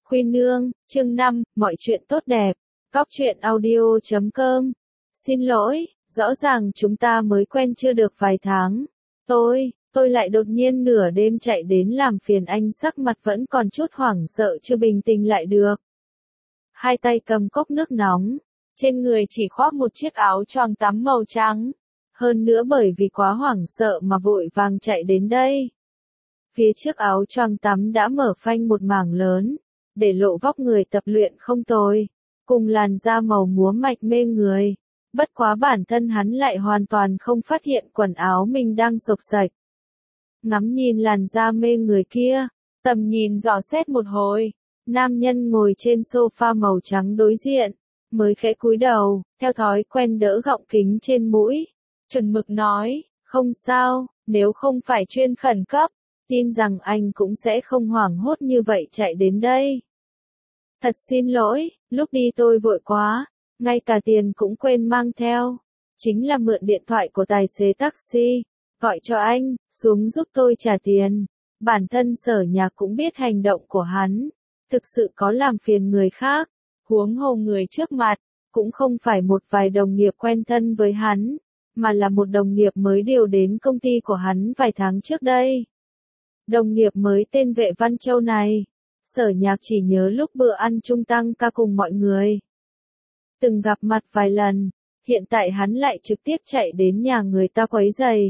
Khuy Nương, chương 5, mọi chuyện tốt đẹp. Góc truyện audio.com. Xin lỗi, rõ ràng chúng ta mới quen chưa được vài tháng. Tôi lại đột nhiên nửa đêm chạy đến làm phiền anh, sắc mặt vẫn còn chút hoảng sợ chưa bình tĩnh lại được. Hai tay cầm cốc nước nóng, trên người chỉ khoác một chiếc áo choàng tắm màu trắng. Hơn nữa bởi vì quá hoảng sợ mà vội vàng chạy đến đây. Phía trước áo choàng tắm đã mở phanh một mảng lớn, để lộ vóc người tập luyện không tồi, cùng làn da màu múa mạch mê người. Bất quá bản thân hắn lại hoàn toàn không phát hiện quần áo mình đang xộc xệch. Ngắm nhìn làn da mê người kia, tầm nhìn dò xét một hồi, nam nhân ngồi trên sofa màu trắng đối diện, mới khẽ cúi đầu, theo thói quen đỡ gọng kính trên mũi, chuẩn mực nói, không sao, nếu không phải chuyên khẩn cấp, tin rằng anh cũng sẽ không hoảng hốt như vậy chạy đến đây. Thật xin lỗi, lúc đi tôi vội quá, ngay cả tiền cũng quên mang theo. Chính là mượn điện thoại của tài xế taxi, gọi cho anh, xuống giúp tôi trả tiền. Bản thân Sở Nhạc cũng biết hành động của hắn, thực sự có làm phiền người khác, huống hồ người trước mặt, cũng không phải một vài đồng nghiệp quen thân với hắn, mà là một đồng nghiệp mới điều đến công ty của hắn vài tháng trước đây. Đồng nghiệp mới tên Vệ Văn Châu này, Sở Nhạc chỉ nhớ lúc bữa ăn chung tăng ca cùng mọi người. Từng gặp mặt vài lần, hiện tại hắn lại trực tiếp chạy đến nhà người ta quấy rầy.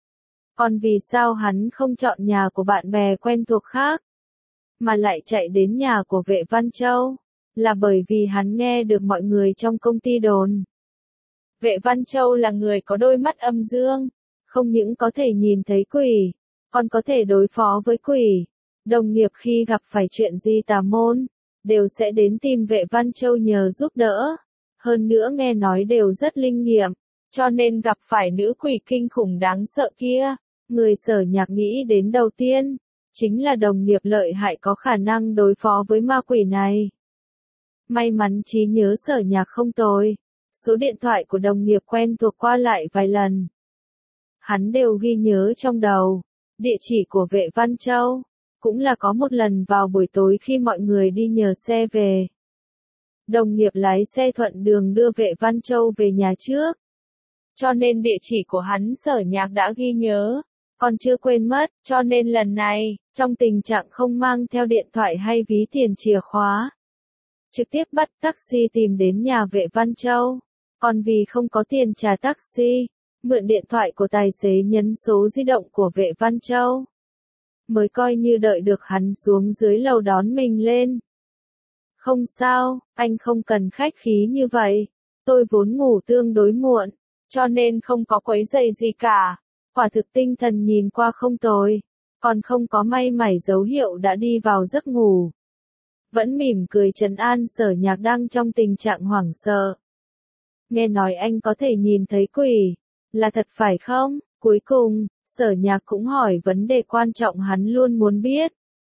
Còn vì sao hắn không chọn nhà của bạn bè quen thuộc khác, mà lại chạy đến nhà của Vệ Văn Châu? Là bởi vì hắn nghe được mọi người trong công ty đồn. Vệ Văn Châu là người có đôi mắt âm dương, không những có thể nhìn thấy quỷ, còn có thể đối phó với quỷ. Đồng nghiệp khi gặp phải chuyện gì tà môn, đều sẽ đến tìm Vệ Văn Châu nhờ giúp đỡ. Hơn nữa nghe nói đều rất linh nghiệm, cho nên gặp phải nữ quỷ kinh khủng đáng sợ kia, người Sở Nhạc nghĩ đến đầu tiên, chính là đồng nghiệp lợi hại có khả năng đối phó với ma quỷ này. May mắn trí nhớ Sở Nhạc không tồi, số điện thoại của đồng nghiệp quen thuộc qua lại vài lần. Hắn đều ghi nhớ trong đầu, địa chỉ của Vệ Văn Châu, cũng là có một lần vào buổi tối khi mọi người đi nhờ xe về. Đồng nghiệp lái xe thuận đường đưa Vệ Văn Châu về nhà trước. Cho nên địa chỉ của hắn Sở Nhạc đã ghi nhớ, còn chưa quên mất, cho nên lần này, trong tình trạng không mang theo điện thoại hay ví tiền chìa khóa, trực tiếp bắt taxi tìm đến nhà Vệ Văn Châu. Còn vì không có tiền trả taxi, mượn điện thoại của tài xế nhấn số di động của Vệ Văn Châu, mới coi như đợi được hắn xuống dưới lầu đón mình lên. Không sao, anh không cần khách khí như vậy. Tôi vốn ngủ tương đối muộn, cho nên không có quấy rầy gì cả. Quả thực tinh thần nhìn qua không tồi, còn không có may mảy dấu hiệu đã đi vào giấc ngủ. Vẫn mỉm cười trấn an Sở Nhạc đang trong tình trạng hoảng sợ. Nghe nói anh có thể nhìn thấy quỷ, là thật phải không? Cuối cùng, Sở Nhạc cũng hỏi vấn đề quan trọng hắn luôn muốn biết.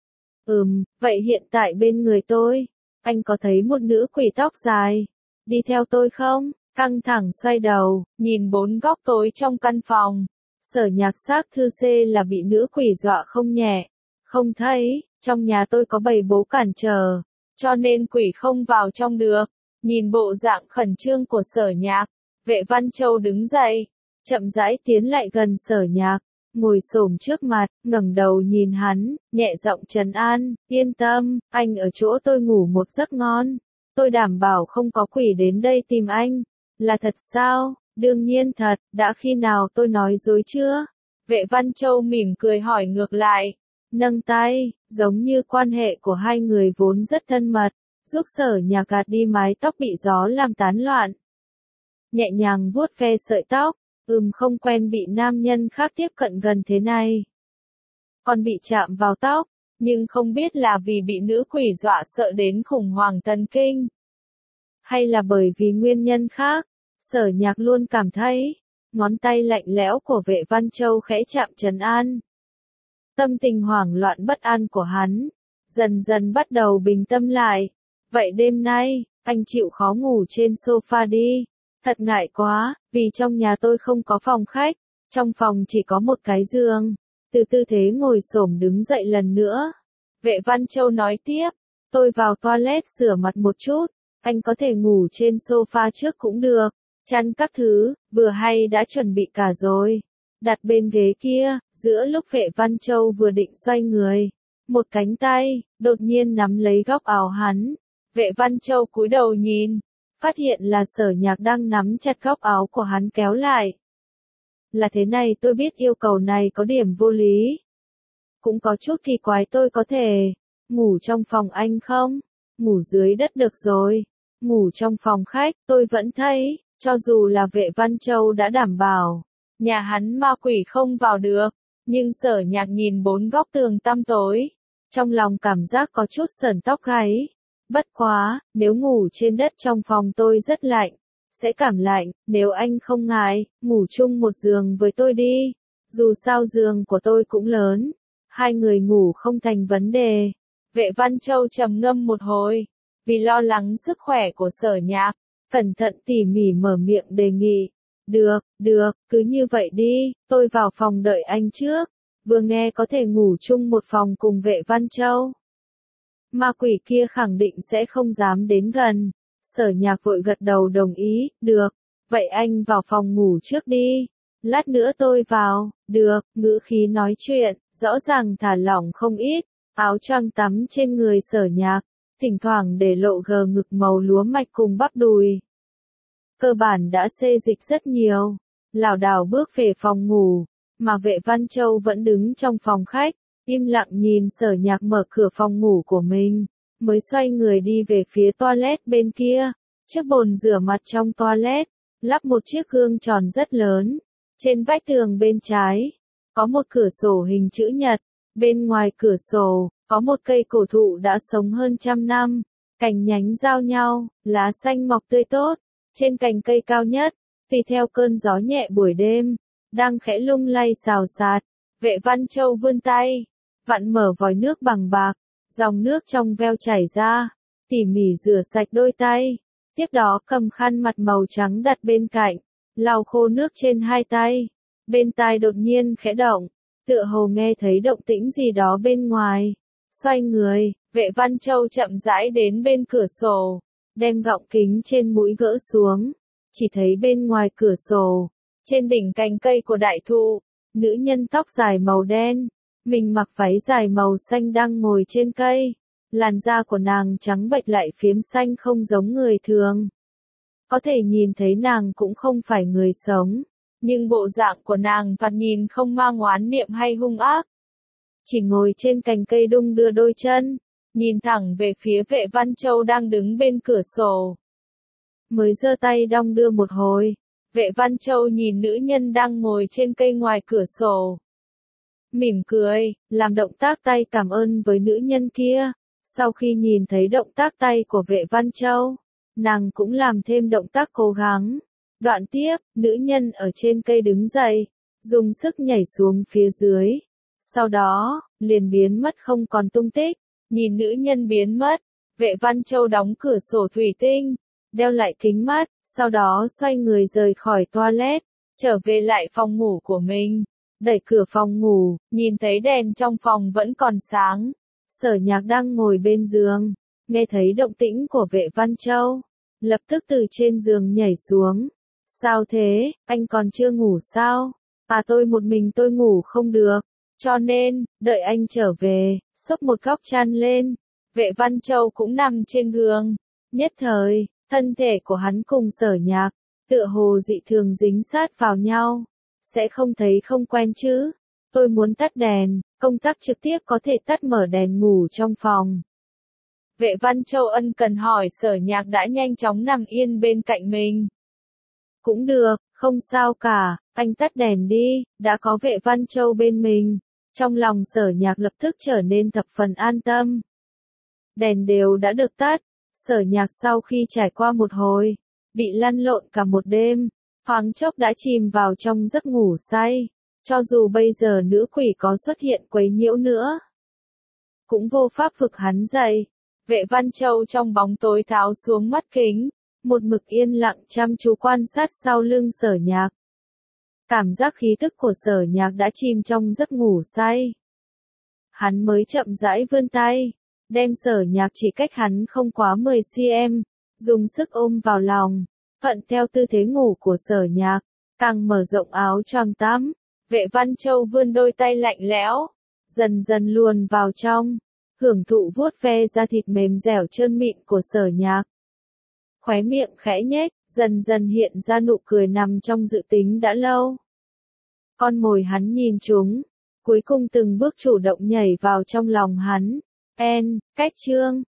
Vậy hiện tại bên người tôi, anh có thấy một nữ quỷ tóc dài đi theo tôi không? Căng thẳng xoay đầu, nhìn bốn góc tối trong căn phòng. Sở Nhạc xác thư C là bị nữ quỷ dọa không nhẹ. Không thấy, trong nhà tôi có bầy bố cản trở, cho nên quỷ không vào trong được. Nhìn bộ dạng khẩn trương của Sở Nhạc, Vệ Văn Châu đứng dậy, chậm rãi tiến lại gần Sở Nhạc, ngồi xổm trước mặt, ngẩng đầu nhìn hắn, nhẹ giọng trấn an, yên tâm, anh ở chỗ tôi ngủ một giấc ngon. Tôi đảm bảo không có quỷ đến đây tìm anh. Là thật sao? Đương nhiên thật, đã khi nào tôi nói dối chưa? Vệ Văn Châu mỉm cười hỏi ngược lại, nâng tay, giống như quan hệ của hai người vốn rất thân mật, giúp Sở Nhạc gạt đi mái tóc bị gió làm tán loạn. Nhẹ nhàng vuốt ve sợi tóc, không quen bị nam nhân khác tiếp cận gần thế này. Còn bị chạm vào tóc, nhưng không biết là vì bị nữ quỷ dọa sợ đến khủng hoảng thần kinh, hay là bởi vì nguyên nhân khác. Sở Nhạc luôn cảm thấy, ngón tay lạnh lẽo của Vệ Văn Châu khẽ chạm trấn an. Tâm tình hoảng loạn bất an của hắn, dần dần bắt đầu bình tâm lại. Vậy đêm nay, anh chịu khó ngủ trên sofa đi. Thật ngại quá, vì trong nhà tôi không có phòng khách, trong phòng chỉ có một cái giường. Từ tư thế ngồi xổm đứng dậy lần nữa. Vệ Văn Châu nói tiếp, tôi vào toilet rửa mặt một chút, anh có thể ngủ trên sofa trước cũng được, chăn các thứ, vừa hay đã chuẩn bị cả rồi. Đặt bên ghế kia, giữa lúc Vệ Văn Châu vừa định xoay người, một cánh tay, đột nhiên nắm lấy góc áo hắn. Vệ Văn Châu cúi đầu nhìn, phát hiện là Sở Nhạc đang nắm chặt góc áo của hắn kéo lại. Là thế này, tôi biết yêu cầu này có điểm vô lý. Cũng có chút kỳ quái, tôi có thể ngủ trong phòng anh không? Ngủ dưới đất được rồi. Ngủ trong phòng khách, tôi vẫn thấy, cho dù là Vệ Văn Châu đã đảm bảo, nhà hắn ma quỷ không vào được, nhưng Sở Nhạc nhìn bốn góc tường tăm tối, trong lòng cảm giác có chút sởn tóc gáy. Bất quá, nếu ngủ trên đất trong phòng tôi rất lạnh, sẽ cảm lạnh, nếu anh không ngại, ngủ chung một giường với tôi đi. Dù sao giường của tôi cũng lớn, hai người ngủ không thành vấn đề. Vệ Văn Châu trầm ngâm một hồi, vì lo lắng sức khỏe của Sở Nhạc, cẩn thận tỉ mỉ mở miệng đề nghị. Được, cứ như vậy đi, tôi vào phòng đợi anh trước. Vừa nghe có thể ngủ chung một phòng cùng Vệ Văn Châu, ma quỷ kia khẳng định sẽ không dám đến gần. Sở Nhạc vội gật đầu đồng ý, được, vậy anh vào phòng ngủ trước đi, lát nữa tôi vào. Được, ngữ khí nói chuyện, rõ ràng thả lỏng không ít, áo choàng tắm trên người Sở Nhạc, thỉnh thoảng để lộ gờ ngực màu lúa mạch cùng bắp đùi. Cơ bản đã xê dịch rất nhiều, lảo đảo bước về phòng ngủ, mà Vệ Văn Châu vẫn đứng trong phòng khách, im lặng nhìn Sở Nhạc mở cửa phòng ngủ của mình, mới xoay người đi về phía toilet bên kia. Chiếc bồn rửa mặt trong toilet, lắp một chiếc gương tròn rất lớn. Trên vách tường bên trái, có một cửa sổ hình chữ nhật, bên ngoài cửa sổ, có một cây cổ thụ đã sống hơn 100 năm, cành nhánh giao nhau, lá xanh mọc tươi tốt. Trên cành cây cao nhất, tùy theo cơn gió nhẹ buổi đêm, đang khẽ lung lay xào xạc. Vệ Văn Châu vươn tay, vặn mở vòi nước bằng bạc, dòng nước trong veo chảy ra, tỉ mỉ rửa sạch đôi tay, tiếp đó cầm khăn mặt màu trắng đặt bên cạnh, lau khô nước trên hai tay. Bên tai đột nhiên khẽ động, tựa hồ nghe thấy động tĩnh gì đó bên ngoài. Xoay người, Vệ Văn Châu chậm rãi đến bên cửa sổ, đem gọng kính trên mũi gỡ xuống, chỉ thấy bên ngoài cửa sổ, trên đỉnh cành cây của đại thụ, nữ nhân tóc dài màu đen, mình mặc váy dài màu xanh đang ngồi trên cây. Làn da của nàng trắng bệch lại phiếm xanh không giống người thường. Có thể nhìn thấy nàng cũng không phải người sống, nhưng bộ dạng của nàng thoạt nhìn không mang oán niệm hay hung ác. Chỉ ngồi trên cành cây đung đưa đôi chân, nhìn thẳng về phía Vệ Văn Châu đang đứng bên cửa sổ. Mới giơ tay đong đưa một hồi, Vệ Văn Châu nhìn nữ nhân đang ngồi trên cây ngoài cửa sổ, mỉm cười, làm động tác tay cảm ơn với nữ nhân kia. Sau khi nhìn thấy động tác tay của Vệ Văn Châu, nàng cũng làm thêm động tác cố gắng. Đoạn tiếp, nữ nhân ở trên cây đứng dậy, dùng sức nhảy xuống phía dưới. Sau đó, liền biến mất không còn tung tích. Nhìn nữ nhân biến mất, Vệ Văn Châu đóng cửa sổ thủy tinh, đeo lại kính mắt, sau đó xoay người rời khỏi toilet, trở về lại phòng ngủ của mình. Đẩy cửa phòng ngủ, nhìn thấy đèn trong phòng vẫn còn sáng. Sở Nhạc đang ngồi bên giường, nghe thấy động tĩnh của Vệ Văn Châu, lập tức từ trên giường nhảy xuống. Sao thế, anh còn chưa ngủ sao? À, tôi một mình tôi ngủ không được, cho nên, đợi anh trở về, xốc một góc chăn lên. Vệ Văn Châu cũng nằm trên giường. Nhất thời, thân thể của hắn cùng Sở Nhạc, tựa hồ dị thường dính sát vào nhau. Sẽ không thấy không quen chứ? Tôi muốn tắt đèn, công tắc trực tiếp có thể tắt mở đèn ngủ trong phòng. Vệ Văn Châu ân cần hỏi. Sở Nhạc đã nhanh chóng nằm yên bên cạnh mình. Cũng được, không sao cả, anh tắt đèn đi. Đã có Vệ Văn Châu bên mình, trong lòng Sở Nhạc lập tức trở nên thập phần an tâm. Đèn đều đã được tắt. Sở Nhạc sau khi trải qua một hồi, bị lăn lộn cả một đêm, thoáng chốc đã chìm vào trong giấc ngủ say. Cho dù bây giờ nữ quỷ có xuất hiện quấy nhiễu nữa, cũng vô pháp vực hắn dậy. Vệ Văn Châu trong bóng tối tháo xuống mắt kính, một mực yên lặng chăm chú quan sát sau lưng Sở Nhạc. Cảm giác khí tức của Sở Nhạc đã chìm trong giấc ngủ say. Hắn mới chậm rãi vươn tay, đem Sở Nhạc chỉ cách hắn không quá 10 cm, dùng sức ôm vào lòng, thuận theo tư thế ngủ của Sở Nhạc, càng mở rộng áo choàng tắm. Vệ Văn Châu vươn đôi tay lạnh lẽo, dần dần luồn vào trong, hưởng thụ vuốt ve da thịt mềm dẻo trơn mịn của Sở Nhạc. Khóe miệng khẽ nhếch, dần dần hiện ra nụ cười nằm trong dự tính đã lâu. Con mồi hắn nhìn chúng, cuối cùng từng bước chủ động nhảy vào trong lòng hắn. Cách chương